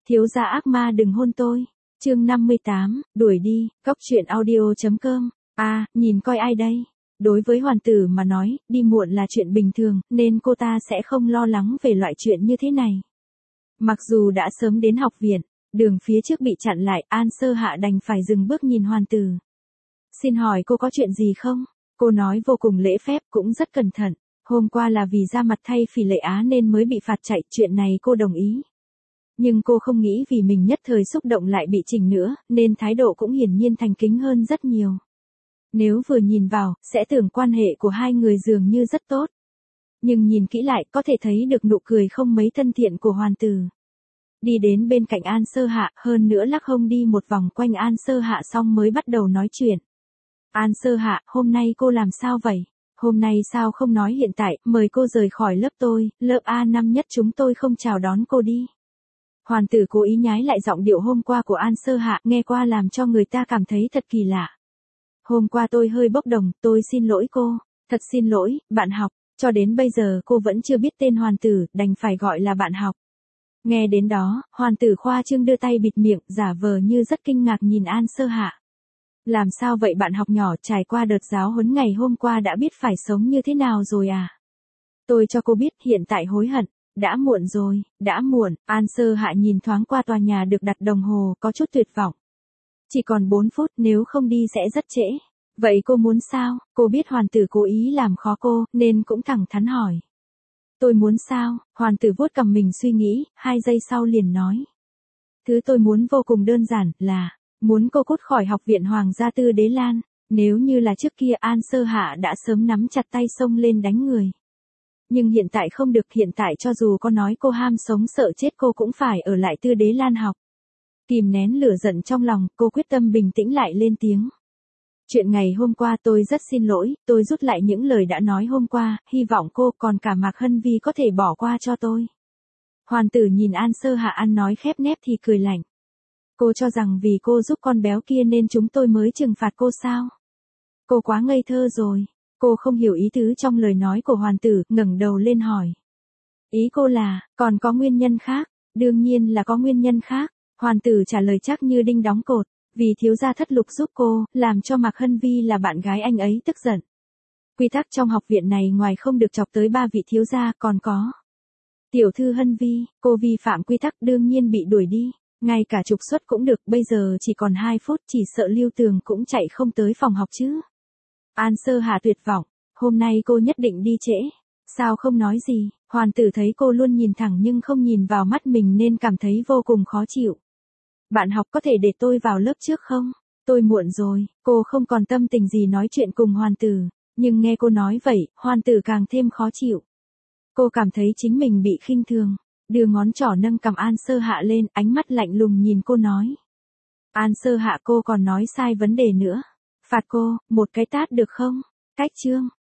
Thiếu gia ác ma đừng hôn tôi. Chương 58, đuổi đi, cóc truyện audio.com. Nhìn coi ai đây? Đối với hoàn tử mà nói, đi muộn là chuyện bình thường, nên cô ta sẽ không lo lắng về loại chuyện như thế này. Mặc dù đã sớm đến học viện, đường phía trước bị chặn lại, An Sơ Hạ đành phải dừng bước nhìn hoàn tử. Xin hỏi cô có chuyện gì không? Cô nói vô cùng lễ phép, cũng rất cẩn thận. Hôm qua là vì ra mặt thay Phỉ Lệ Á nên mới bị phạt chạy, chuyện này cô đồng ý. Nhưng cô không nghĩ vì mình nhất thời xúc động lại bị chỉnh nữa, nên thái độ cũng hiển nhiên thành kính hơn rất nhiều. Nếu vừa nhìn vào, sẽ tưởng quan hệ của hai người dường như rất tốt. Nhưng nhìn kỹ lại, có thể thấy được nụ cười không mấy thân thiện của hoàn tử. Đi đến bên cạnh An Sơ Hạ, hơn nữa lắc hông đi một vòng quanh An Sơ Hạ xong mới bắt đầu nói chuyện. An Sơ Hạ, hôm nay cô làm sao vậy? Hôm nay sao không nói hiện tại, mời cô rời khỏi lớp tôi, lớp A5 nhất chúng tôi không chào đón cô đi. Hoàn tử cố ý nhái lại giọng điệu hôm qua của An Sơ Hạ, nghe qua làm cho người ta cảm thấy thật kỳ lạ. Hôm qua tôi hơi bốc đồng, tôi xin lỗi cô. Thật xin lỗi, bạn học. Cho đến bây giờ cô vẫn chưa biết tên hoàn tử, đành phải gọi là bạn học. Nghe đến đó, hoàn tử khoa trương đưa tay bịt miệng, giả vờ như rất kinh ngạc nhìn An Sơ Hạ. Làm sao vậy bạn học nhỏ, trải qua đợt giáo huấn ngày hôm qua đã biết phải sống như thế nào rồi à? Tôi cho cô biết hiện tại hối hận. Đã muộn rồi, đã muộn. An Sơ Hạ nhìn thoáng qua tòa nhà được đặt đồng hồ, có chút tuyệt vọng. Chỉ còn 4 phút, nếu không đi sẽ rất trễ. Vậy cô muốn sao? Cô biết hoàn tử cố ý làm khó cô, nên cũng thẳng thắn hỏi. Tôi muốn sao? Hoàn tử vuốt cằm mình suy nghĩ, 2 giây sau liền nói. Thứ tôi muốn vô cùng đơn giản, là muốn cô cút khỏi học viện Hoàng gia Tư Đế Lan. Nếu như là trước kia An Sơ Hạ đã sớm nắm chặt tay xông lên đánh người. Nhưng hiện tại không được, hiện tại cho dù có nói cô ham sống sợ chết cô cũng phải ở lại Tư Đế Lan học. Kìm nén lửa giận trong lòng, cô quyết tâm bình tĩnh lại lên tiếng. Chuyện ngày hôm qua tôi rất xin lỗi, tôi rút lại những lời đã nói hôm qua, hy vọng cô còn cả Mạc Hân Vi có thể bỏ qua cho tôi. Hoàn tử nhìn An Sơ Hạ ăn nói khép nép thì cười lạnh. Cô cho rằng vì cô giúp con béo kia nên chúng tôi mới trừng phạt cô sao? Cô quá ngây thơ rồi. Cô không hiểu ý tứ trong lời nói của hoàn tử, ngẩng đầu lên hỏi. Ý cô là, còn có nguyên nhân khác? Đương nhiên là có nguyên nhân khác. Hoàn tử trả lời chắc như đinh đóng cột. Vì thiếu gia Thất Lục giúp cô, làm cho Mạc Hân Vi là bạn gái anh ấy tức giận. Quy tắc trong học viện này ngoài không được chọc tới 3 vị thiếu gia còn có. Tiểu thư Hân Vi, cô vi phạm quy tắc đương nhiên bị đuổi đi. Ngay cả trục xuất cũng được, bây giờ chỉ còn 2 phút, chỉ sợ Lưu Tường cũng chạy không tới phòng học chứ. An Sơ Hạ tuyệt vọng, hôm nay cô nhất định đi trễ. Sao không nói gì? Hoàn tử thấy cô luôn nhìn thẳng nhưng không nhìn vào mắt mình nên cảm thấy vô cùng khó chịu. Bạn học có thể để tôi vào lớp trước không? Tôi muộn rồi, cô không còn tâm tình gì nói chuyện cùng hoàn tử. Nhưng nghe cô nói vậy, hoàn tử càng thêm khó chịu. Cô cảm thấy chính mình bị khinh thường. Đưa ngón trỏ nâng cằm An Sơ Hạ lên, ánh mắt lạnh lùng nhìn cô nói. An Sơ Hạ, cô còn nói sai vấn đề nữa. Phạt cô, một cái tát được không? Cách chương.